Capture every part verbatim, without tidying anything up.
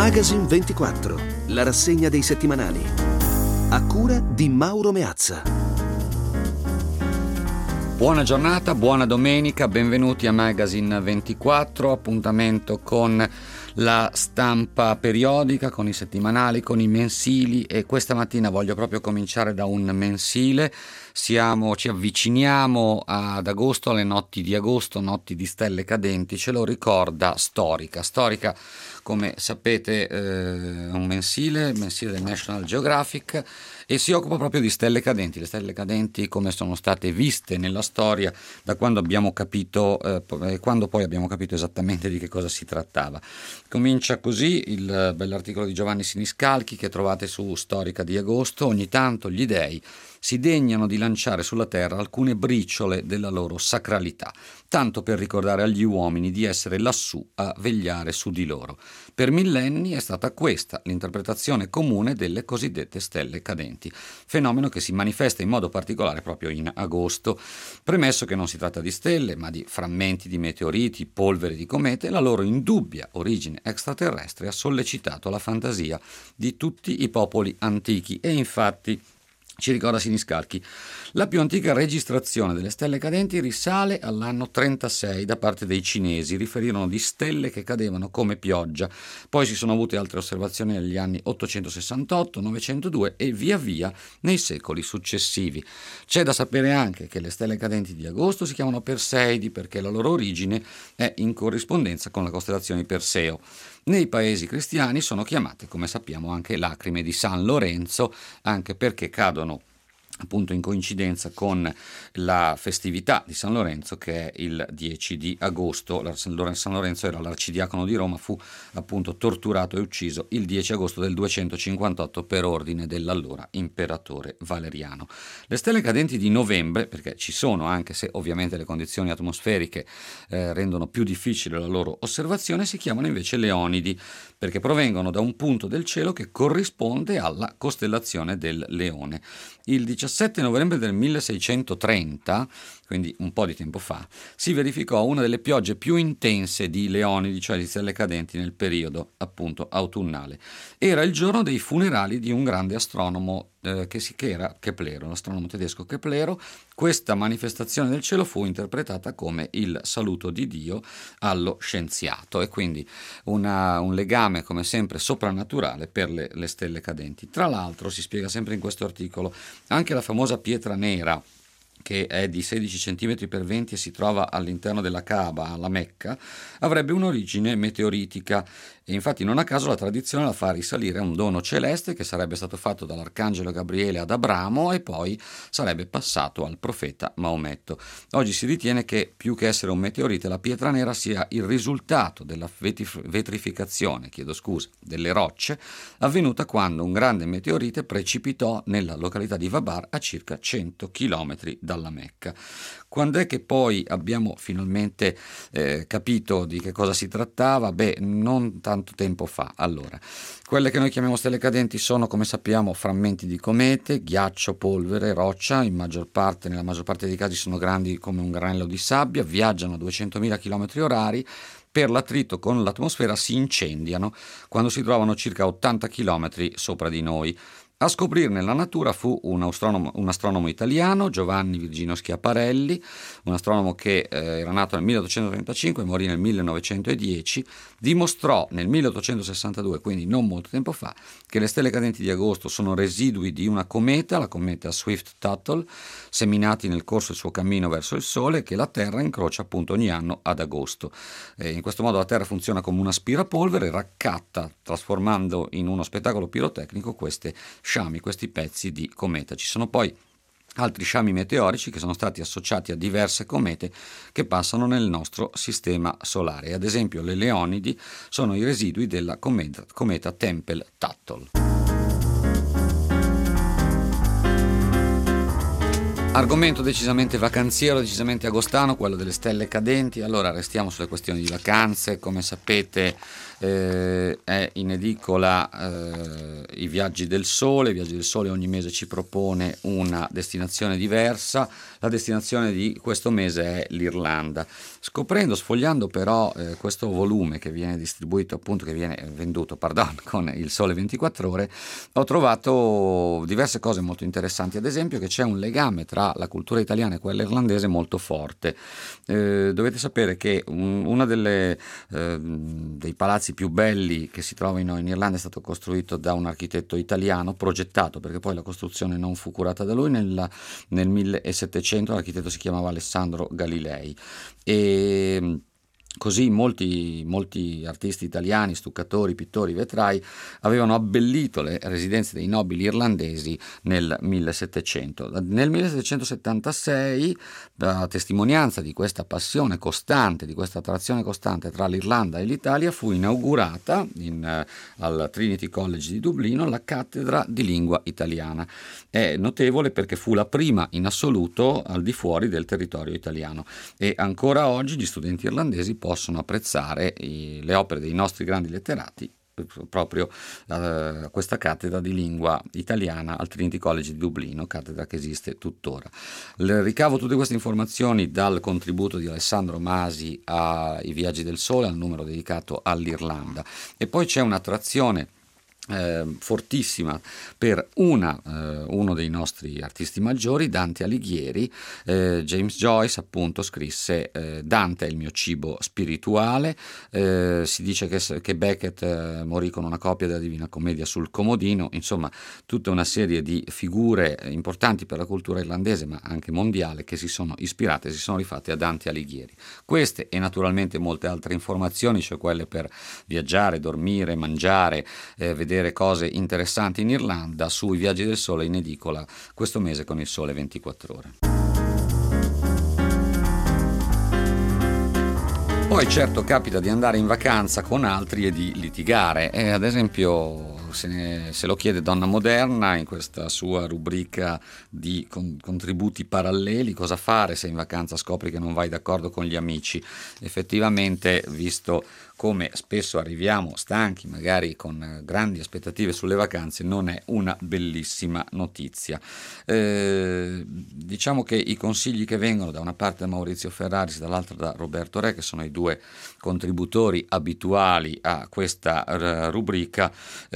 Magazine ventiquattro, la rassegna dei settimanali. A cura di Mauro Meazza. Buona giornata, buona domenica, benvenuti a Magazine ventiquattro, appuntamento con la stampa periodica, con i settimanali, con i mensili, e questa mattina voglio proprio cominciare da un mensile. Siamo, ci avviciniamo ad agosto, alle notti di agosto, notti di stelle cadenti, ce lo ricorda Storica. Storica, come sapete, è un mensile, mensile del National Geographic, e si occupa proprio di stelle cadenti, le stelle cadenti come sono state viste nella storia da quando abbiamo capito, eh, quando poi abbiamo capito esattamente di che cosa si trattava. Comincia così il bell'articolo di Giovanni Siniscalchi che trovate su Storica di agosto. Ogni tanto gli dei si degnano di lanciare sulla terra alcune briciole della loro sacralità, tanto per ricordare agli uomini di essere lassù a vegliare su di loro. Per millenni è stata questa l'interpretazione comune delle cosiddette stelle cadenti, fenomeno che si manifesta in modo particolare proprio in agosto. Premesso che non si tratta di stelle, ma di frammenti di meteoriti, polvere di comete, la loro indubbia origine extraterrestre ha sollecitato la fantasia di tutti i popoli antichi e infatti, ci ricorda Siniscalchi, la più antica registrazione delle stelle cadenti risale all'anno trentasei da parte dei cinesi. Riferirono di stelle che cadevano come pioggia. Poi si sono avute altre osservazioni negli anni ottocentosessantotto, novecentodue e via via nei secoli successivi. C'è da sapere anche che le stelle cadenti di agosto si chiamano Perseidi perché la loro origine è in corrispondenza con la costellazione di Perseo. Nei paesi cristiani sono chiamate, come sappiamo, anche lacrime di San Lorenzo, anche perché cadono appunto in coincidenza con la festività di San Lorenzo, che è il dieci di agosto. San Lorenzo era l'arcidiacono di Roma, fu appunto torturato e ucciso il dieci agosto del duecentocinquantotto per ordine dell'allora imperatore Valeriano. Le stelle cadenti di novembre, perché ci sono, anche se ovviamente le condizioni atmosferiche eh, rendono più difficile la loro osservazione, si chiamano invece Leonidi, perché provengono da un punto del cielo che corrisponde alla costellazione del Leone. Il diciassette novembre del milleseicentotrenta, quindi un po' di tempo fa, si verificò una delle piogge più intense di Leonidi, cioè di stelle cadenti, nel periodo appunto autunnale. Era il giorno dei funerali di un grande astronomo eh, che, si, che era Keplero, l'astronomo tedesco Keplero. Questa manifestazione del cielo fu interpretata come il saluto di Dio allo scienziato e quindi una, un legame come sempre soprannaturale per le, le stelle cadenti. Tra l'altro, si spiega sempre in questo articolo, anche la famosa pietra nera, che è di sedici centimetri per venti e si trova all'interno della Kaaba, alla Mecca, avrebbe un'origine meteoritica e infatti non a caso la tradizione la fa risalire a un dono celeste che sarebbe stato fatto dall'arcangelo Gabriele ad Abramo e poi sarebbe passato al profeta Maometto. Oggi si ritiene che più che essere un meteorite la pietra nera sia il risultato della vetrificazione, chiedo scusa, delle rocce avvenuta quando un grande meteorite precipitò nella località di Vabar a circa cento chilometri dalla Mecca. Quando è che poi abbiamo finalmente eh, capito di che cosa si trattava? Beh, non tanto tempo fa. Allora, quelle che noi chiamiamo stelle cadenti sono, come sappiamo, frammenti di comete, ghiaccio, polvere, roccia, in maggior parte, nella maggior parte dei casi sono grandi come un granello di sabbia, viaggiano a duecentomila chilometri orari, per l'attrito con l'atmosfera si incendiano quando si trovano circa ottanta chilometri sopra di noi. A scoprirne la natura fu un astronomo, un astronomo italiano, Giovanni Virginio Schiaparelli, un astronomo che eh, era nato nel milleottocentotrentacinque e morì nel millenovecentodieci, dimostrò nel milleottocentosessantadue, quindi non molto tempo fa, che le stelle cadenti di agosto sono residui di una cometa, la cometa Swift-Tuttle, seminati nel corso del suo cammino verso il Sole, che la Terra incrocia appunto ogni anno ad agosto. E in questo modo la Terra funziona come un aspirapolvere, raccatta, trasformando in uno spettacolo pirotecnico queste sciami, questi pezzi di cometa. Ci sono poi altri sciami meteorici che sono stati associati a diverse comete che passano nel nostro sistema solare. Ad esempio le Leonidi sono i residui della cometa, cometa Tempel-Tuttle. Argomento decisamente vacanziero, decisamente agostano, quello delle stelle cadenti. Allora restiamo sulle questioni di vacanze. Come sapete eh, è in edicola eh, i Viaggi del Sole. I Viaggi del Sole ogni mese ci propone una destinazione diversa. La destinazione di questo mese è l'Irlanda. Scoprendo, sfogliando però eh, questo volume che viene distribuito, appunto che viene venduto, pardon, con il Sole ventiquattro Ore, ho trovato diverse cose molto interessanti. Ad esempio che c'è un legame tra la cultura italiana e quella irlandese molto forte. Eh, dovete sapere che un, una delle eh, dei palazzi più belli che si trovano in Irlanda è stato costruito da un architetto italiano, progettato, perché poi la costruzione non fu curata da lui, nel, nel millesettecento. L'architetto si chiamava Alessandro Galilei e così molti, molti artisti italiani, stuccatori, pittori, vetrai avevano abbellito le residenze dei nobili irlandesi nel millesettecento. Nel millesettecentosettantasei, a testimonianza di questa passione costante, di questa attrazione costante tra l'Irlanda e l'Italia, fu inaugurata in, uh, al Trinity College di Dublino la cattedra di lingua italiana. È notevole perché fu la prima in assoluto al di fuori del territorio italiano e ancora oggi gli studenti irlandesi possono apprezzare i, le opere dei nostri grandi letterati proprio a uh, questa cattedra di lingua italiana al Trinity College di Dublino, cattedra che esiste tuttora. Le ricavo tutte queste informazioni dal contributo di Alessandro Masi ai Viaggi del Sole, al numero dedicato all'Irlanda. E poi c'è un'attrazione Eh, fortissima per una, eh, uno dei nostri artisti maggiori, Dante Alighieri. eh, James Joyce appunto scrisse eh, Dante è il mio cibo spirituale. Eh, si dice che, che Beckett eh, morì con una copia della Divina Commedia sul comodino. Insomma, tutta una serie di figure importanti per la cultura irlandese ma anche mondiale che si sono ispirate, si sono rifatte a Dante Alighieri. Queste e naturalmente molte altre informazioni, cioè quelle per viaggiare, dormire, mangiare, eh, vedere cose interessanti in Irlanda, sui Viaggi del Sole in edicola questo mese con il Sole ventiquattro Ore. Poi certo capita di andare in vacanza con altri e di litigare, e ad esempio se, ne, se lo chiede Donna Moderna in questa sua rubrica di con, contributi paralleli, cosa fare se in vacanza scopri che non vai d'accordo con gli amici. Effettivamente, visto come spesso arriviamo stanchi, magari con grandi aspettative sulle vacanze, non è una bellissima notizia. Eh, diciamo che i consigli che vengono da una parte da Maurizio Ferraris, dall'altra da Roberto Re, che sono i due contributori abituali a questa r- rubrica,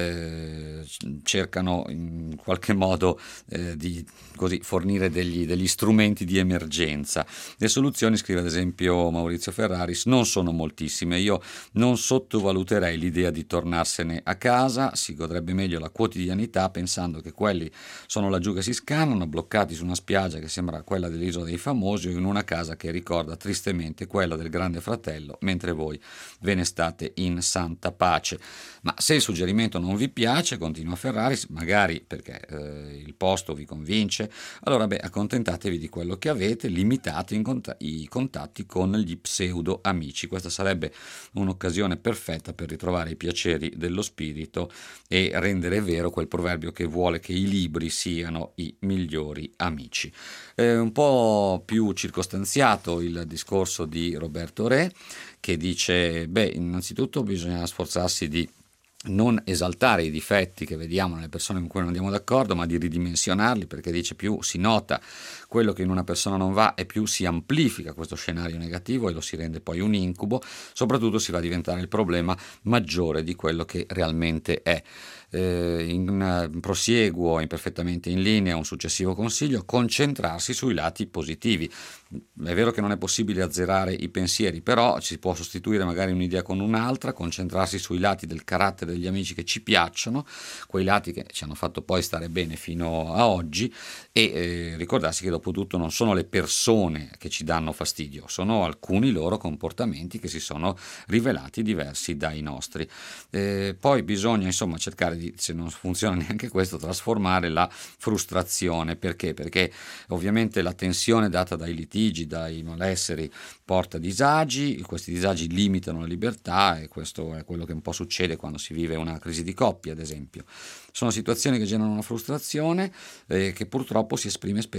eh, cercano in qualche modo eh, di così fornire degli, degli strumenti di emergenza. Le soluzioni, scrive ad esempio Maurizio Ferraris, non sono moltissime. Io non sottovaluterei l'idea di tornarsene a casa, si godrebbe meglio la quotidianità pensando che quelli sono laggiù che si scannano, bloccati su una spiaggia che sembra quella dell'Isola dei Famosi o in una casa che ricorda tristemente quella del Grande Fratello, mentre voi ve ne state in santa pace. Ma se il suggerimento non vi piace, continua Ferraris, magari perché eh, il posto vi convince, allora beh, accontentatevi di quello che avete, limitate in cont- i contatti con gli pseudo amici. Questa sarebbe un'occasione perfetta per ritrovare i piaceri dello spirito e rendere vero quel proverbio che vuole che i libri siano i migliori amici. È un po' più circostanziato il discorso di Roberto Re, che dice, beh, innanzitutto bisogna sforzarsi di non esaltare i difetti che vediamo nelle persone con cui non andiamo d'accordo, ma di ridimensionarli, perché dice più si nota quello che in una persona non va e più si amplifica questo scenario negativo e lo si rende poi un incubo, soprattutto si va a diventare il problema maggiore di quello che realmente è. Eh, in prosieguo, imperfettamente in linea, un successivo consiglio: concentrarsi sui lati positivi. È vero che non è possibile azzerare i pensieri, però ci si può sostituire magari un'idea con un'altra, concentrarsi sui lati del carattere degli amici che ci piacciono, quei lati che ci hanno fatto poi stare bene fino a oggi, e eh, ricordarsi che dopo tutto non sono le persone che ci danno fastidio, sono alcuni loro comportamenti che si sono rivelati diversi dai nostri. Eh, poi bisogna insomma cercare di, se non funziona neanche questo, trasformare la frustrazione. Perché? Perché ovviamente la tensione data dai litigi, dai malesseri, porta disagi, questi disagi limitano la libertà, e questo è quello che un po' succede quando si vive una crisi di coppia, ad esempio. Sono situazioni che generano una frustrazione eh, che purtroppo si esprime spesso in aggressione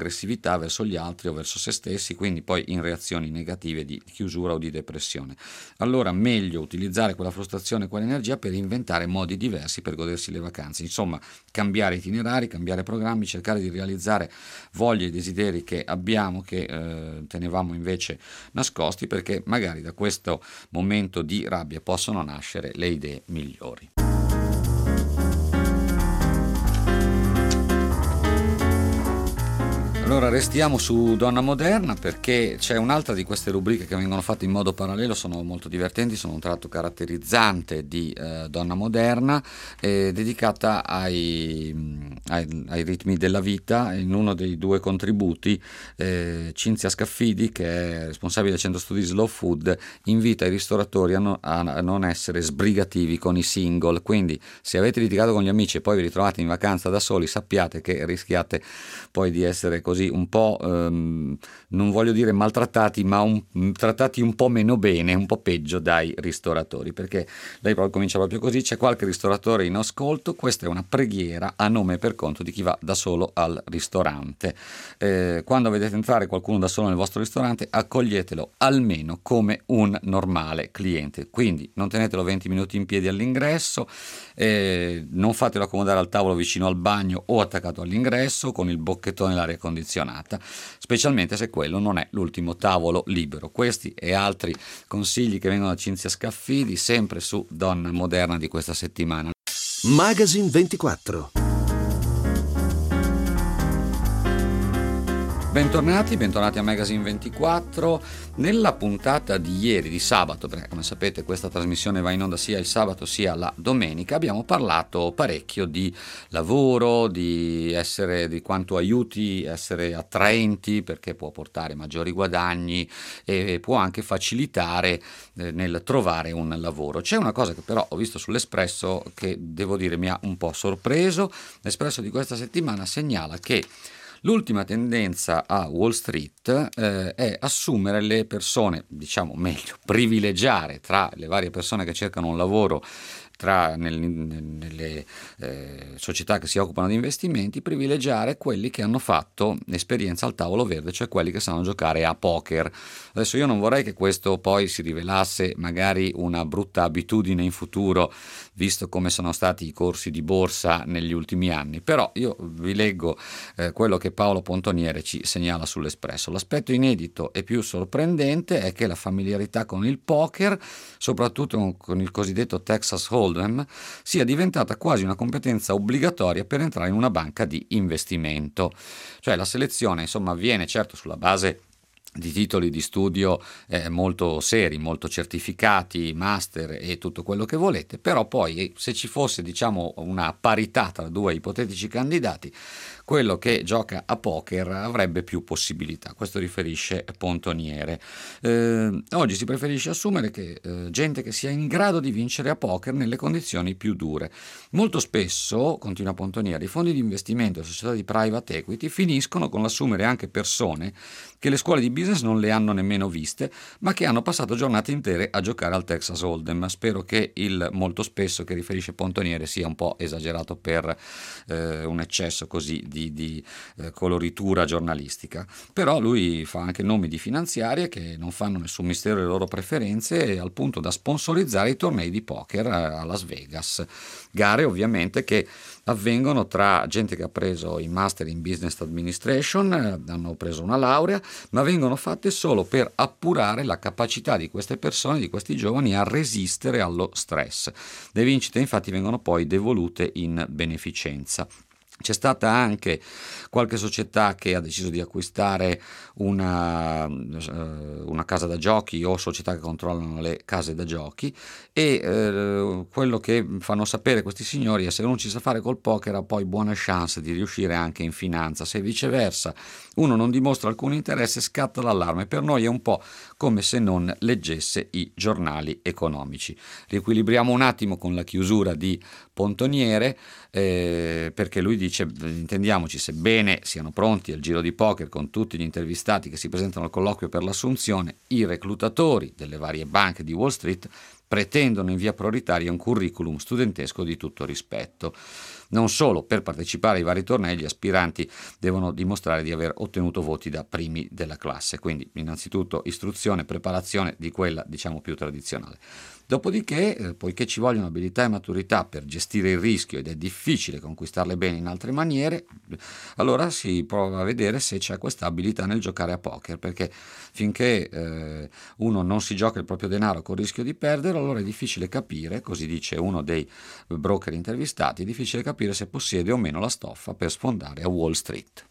aggressività verso gli altri o verso se stessi, quindi poi in reazioni negative di chiusura o di depressione. Allora meglio utilizzare quella frustrazione, quell'energia per inventare modi diversi per godersi le vacanze, insomma cambiare itinerari, cambiare programmi, cercare di realizzare voglie e desideri che abbiamo, che eh, tenevamo invece nascosti, perché magari da questo momento di rabbia possono nascere le idee migliori. Allora restiamo su Donna Moderna, perché c'è un'altra di queste rubriche che vengono fatte in modo parallelo, sono molto divertenti, sono un tratto caratterizzante di eh, Donna Moderna, eh, dedicata ai, ai, ai ritmi della vita. In uno dei due contributi eh, Cinzia Scaffidi, che è responsabile del centro studi Slow Food, invita i ristoratori a, no, a non essere sbrigativi con i single, quindi se avete litigato con gli amici e poi vi ritrovate in vacanza da soli, sappiate che rischiate poi di essere così un po', ehm, non voglio dire maltrattati, ma un, trattati un po' meno bene, un po' peggio dai ristoratori, perché lei proprio comincia proprio così: c'è qualche ristoratore in ascolto, questa è una preghiera a nome e per conto di chi va da solo al ristorante. Eh, quando vedete entrare qualcuno da solo nel vostro ristorante, accoglietelo almeno come un normale cliente, quindi non tenetelo venti minuti in piedi all'ingresso, eh, non fatelo accomodare al tavolo vicino al bagno o attaccato all'ingresso con il bocchettone e l'aria condizionata, specialmente se quello non è l'ultimo tavolo libero. Questi e altri consigli che vengono da Cinzia Scaffidi, sempre su Donna Moderna di questa settimana. Magazine ventiquattro. Bentornati, bentornati a Magazine ventiquattro. Nella puntata di ieri, di sabato, perché come sapete questa trasmissione va in onda sia il sabato sia la domenica, abbiamo parlato parecchio di lavoro, di essere, di quanto aiuti essere attraenti, perché può portare maggiori guadagni e può anche facilitare eh, nel trovare un lavoro. C'è una cosa che però ho visto sull'Espresso che devo dire mi ha un po' sorpreso. L'Espresso di questa settimana segnala che l'ultima tendenza a Wall Street eh, è assumere le persone, diciamo meglio, privilegiare tra le varie persone che cercano un lavoro tra nel, nelle eh, società che si occupano di investimenti, privilegiare quelli che hanno fatto esperienza al tavolo verde, cioè quelli che sanno giocare a poker. Adesso io non vorrei che questo poi si rivelasse magari una brutta abitudine in futuro, visto come sono stati i corsi di borsa negli ultimi anni, però io vi leggo eh, quello che Paolo Pontoniere ci segnala sull'Espresso. L'aspetto inedito e più sorprendente è che la familiarità con il poker, soprattutto con il cosiddetto Texas Hold'em, sia diventata quasi una competenza obbligatoria per entrare in una banca di investimento. Cioè la selezione insomma avviene certo sulla base di titoli di studio eh, molto seri, molto certificati, master e tutto quello che volete, però poi se ci fosse diciamo una parità tra due ipotetici candidati, quello che gioca a poker avrebbe più possibilità. Questo riferisce Pontoniere. Eh, oggi si preferisce assumere che eh, gente che sia in grado di vincere a poker nelle condizioni più dure. Molto spesso, continua Pontoniere, i fondi di investimento e società di private equity finiscono con l'assumere anche persone che le scuole di business non le hanno nemmeno viste, ma che hanno passato giornate intere a giocare al Texas Hold'em. Spero che il molto spesso che riferisce Pontoniere sia un po' esagerato per eh, un eccesso così di di, di eh, coloritura giornalistica, però lui fa anche nomi di finanziarie che non fanno nessun mistero delle loro preferenze, al punto da sponsorizzare i tornei di poker a Las Vegas, gare ovviamente che avvengono tra gente che ha preso i master in business administration, eh, hanno preso una laurea, ma vengono fatte solo per appurare la capacità di queste persone, di questi giovani, a resistere allo stress. Le vincite infatti vengono poi devolute in beneficenza. C'è stata anche qualche società che ha deciso di acquistare una, una casa da giochi o società che controllano le case da giochi, e eh, quello che fanno sapere questi signori è: se uno ci sa fare col poker ha poi buone chance di riuscire anche in finanza, se viceversa uno non dimostra alcun interesse scatta l'allarme. Per noi è un po' come se non leggesse i giornali economici. Riequilibriamo un attimo con la chiusura di Pontoniere, eh, perché lui dice: intendiamoci, sebbene siano pronti al giro di poker con tutti gli intervistati che si presentano al colloquio per l'assunzione, i reclutatori delle varie banche di Wall Street pretendono in via prioritaria un curriculum studentesco di tutto rispetto. Non solo, per partecipare ai vari tornei gli aspiranti devono dimostrare di aver ottenuto voti da primi della classe, quindi innanzitutto istruzione, preparazione di quella diciamo più tradizionale. Dopodiché, eh, poiché ci vogliono abilità e maturità per gestire il rischio ed è difficile conquistarle bene in altre maniere, allora si prova a vedere se c'è questa abilità nel giocare a poker, perché finché eh, uno non si gioca il proprio denaro con il rischio di perdere, allora è difficile capire, così dice uno dei broker intervistati, è difficile capire se possiede o meno la stoffa per sfondare a Wall Street.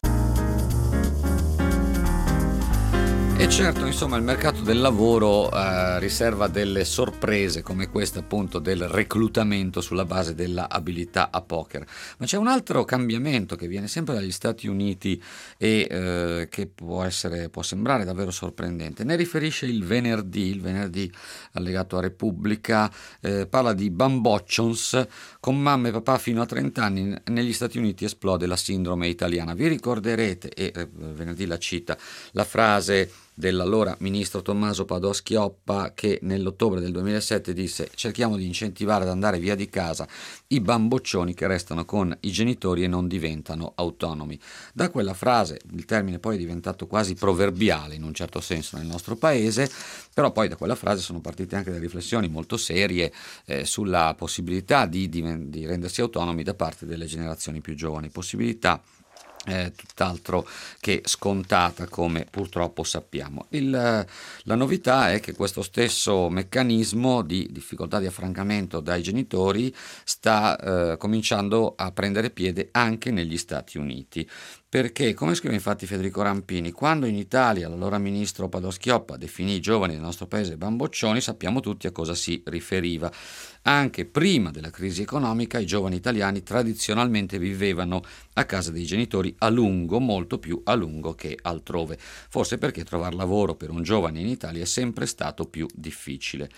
E certo, insomma, il mercato del lavoro eh, riserva delle sorprese come questa appunto del reclutamento sulla base della abilità a poker. Ma c'è un altro cambiamento che viene sempre dagli Stati Uniti e eh, che può essere, può sembrare davvero sorprendente. Ne riferisce il venerdì, il venerdì allegato a Repubblica, eh, parla di bamboccions, con mamma e papà fino a trenta anni negli Stati Uniti esplode la sindrome italiana. Vi ricorderete, e eh, venerdì la cita, la frase dell'allora ministro Tommaso Padoa-Schioppa che nell'ottobre del duemilasette disse: cerchiamo di incentivare ad andare via di casa i bamboccioni che restano con i genitori e non diventano autonomi. Da quella frase il termine poi è diventato quasi proverbiale in un certo senso nel nostro paese, però poi da quella frase sono partite anche delle riflessioni molto serie eh, sulla possibilità di, di, di rendersi autonomi da parte delle generazioni più giovani, possibilità Eh, tutt'altro che scontata, come purtroppo sappiamo. Il, la novità è che questo stesso meccanismo di difficoltà di affrancamento dai genitori sta eh, cominciando a prendere piede anche negli Stati Uniti. Perché, come scrive infatti Federico Rampini, quando in Italia l'allora ministro Padoa-Schioppa definì i giovani del nostro paese bamboccioni, sappiamo tutti a cosa si riferiva. Anche prima della crisi economica i giovani italiani tradizionalmente vivevano a casa dei genitori a lungo, molto più a lungo che altrove, forse perché trovare lavoro per un giovane in Italia è sempre stato più difficile.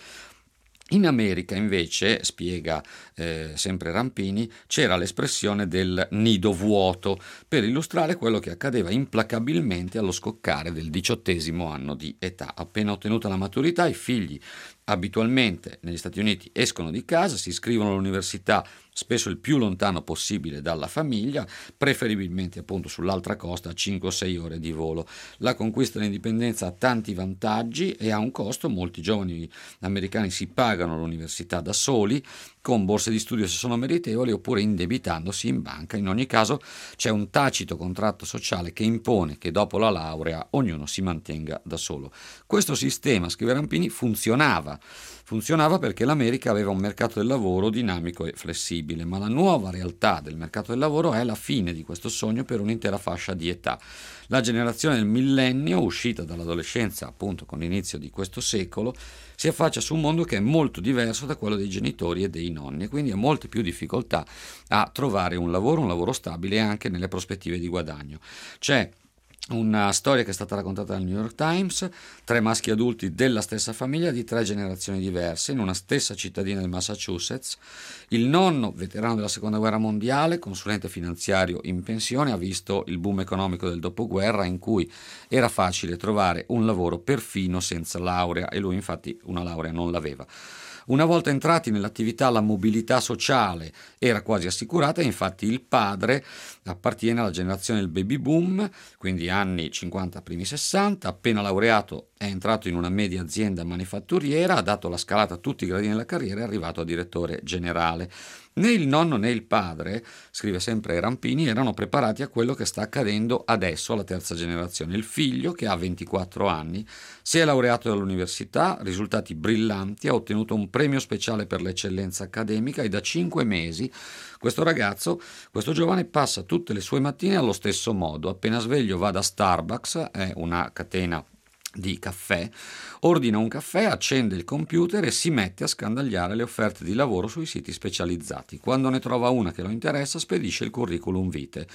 In America invece, spiega eh, sempre Rampini, c'era l'espressione del nido vuoto per illustrare quello che accadeva implacabilmente allo scoccare del diciottesimo anno di età. Appena ottenuta la maturità, i figli abitualmente negli Stati Uniti escono di casa, si iscrivono all'università spesso il più lontano possibile dalla famiglia, preferibilmente appunto sull'altra costa a cinque o sei ore di volo. La conquista dell'indipendenza ha tanti vantaggi e ha un costo. Molti giovani americani si pagano l'università da soli, con borse di studio se sono meritevoli oppure indebitandosi in banca. In ogni caso c'è un tacito contratto sociale che impone che dopo la laurea ognuno si mantenga da solo. Questo sistema, scrive Rampini, funzionava. Funzionava perché l'America aveva un mercato del lavoro dinamico e flessibile, ma la nuova realtà del mercato del lavoro è la fine di questo sogno per un'intera fascia di età. La generazione del millennio, uscita dall'adolescenza appunto con l'inizio di questo secolo, si affaccia su un mondo che è molto diverso da quello dei genitori e dei nonni e quindi ha molte più difficoltà a trovare un lavoro, un lavoro stabile anche nelle prospettive di guadagno. C'è una storia che è stata raccontata dal New York Times: tre maschi adulti della stessa famiglia di tre generazioni diverse in una stessa cittadina del Massachusetts. Il nonno, veterano della seconda guerra mondiale, consulente finanziario in pensione, ha visto il boom economico del dopoguerra in cui era facile trovare un lavoro perfino senza laurea e lui infatti una laurea non l'aveva. Una volta entrati nell'attività la mobilità sociale era quasi assicurata e infatti il padre appartiene alla generazione del baby boom, quindi anni cinquanta primi sessanta, appena laureato è entrato in una media azienda manifatturiera, ha dato la scalata a tutti i gradini della carriera e è arrivato a direttore generale. Né il nonno né il padre, scrive sempre Rampini, erano preparati a quello che sta accadendo adesso alla terza generazione. Il figlio, che ha ventiquattro anni, si è laureato dall'università, risultati brillanti, ha ottenuto un premio speciale per l'eccellenza accademica e da cinque mesi questo ragazzo, questo giovane, passa tutte le sue mattine allo stesso modo. Appena sveglio va da Starbucks, è una catena di caffè, ordina un caffè, accende il computer e si mette a scandagliare le offerte di lavoro sui siti specializzati. Quando ne trova una che lo interessa, spedisce il curriculum vitae.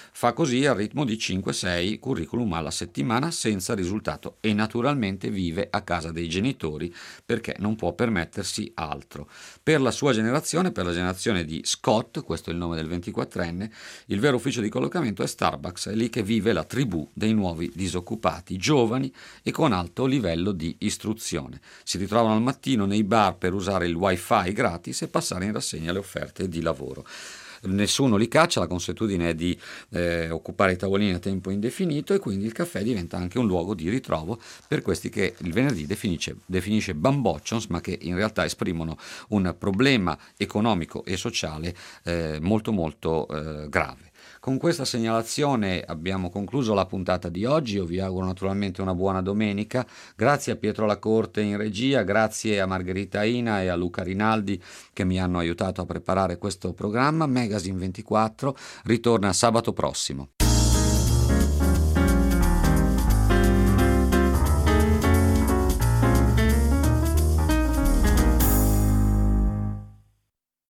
fa così al ritmo di cinque sei curriculum alla settimana senza risultato e naturalmente vive a casa dei genitori perché non può permettersi altro. Per la sua generazione, per la generazione di Scott, questo è il nome del ventiquattrenne, il vero ufficio di collocamento è Starbucks, è lì che vive la tribù dei nuovi disoccupati, giovani e con alto livello di istruzione. Si ritrovano al mattino nei bar per usare il wifi gratis e passare in rassegna le offerte di lavoro. Nessuno li caccia, la consuetudine è di eh, occupare i tavolini a tempo indefinito e quindi il caffè diventa anche un luogo di ritrovo per questi che il venerdì definisce, definisce bamboccions, ma che in realtà esprimono un problema economico e sociale eh, molto molto eh, grave. Con questa segnalazione abbiamo concluso la puntata di oggi. Io vi auguro naturalmente una buona domenica. Grazie a Pietro Lacorte in regia, grazie a Margherita Ina e a Luca Rinaldi che mi hanno aiutato a preparare questo programma. Magazine ventiquattro ritorna sabato prossimo.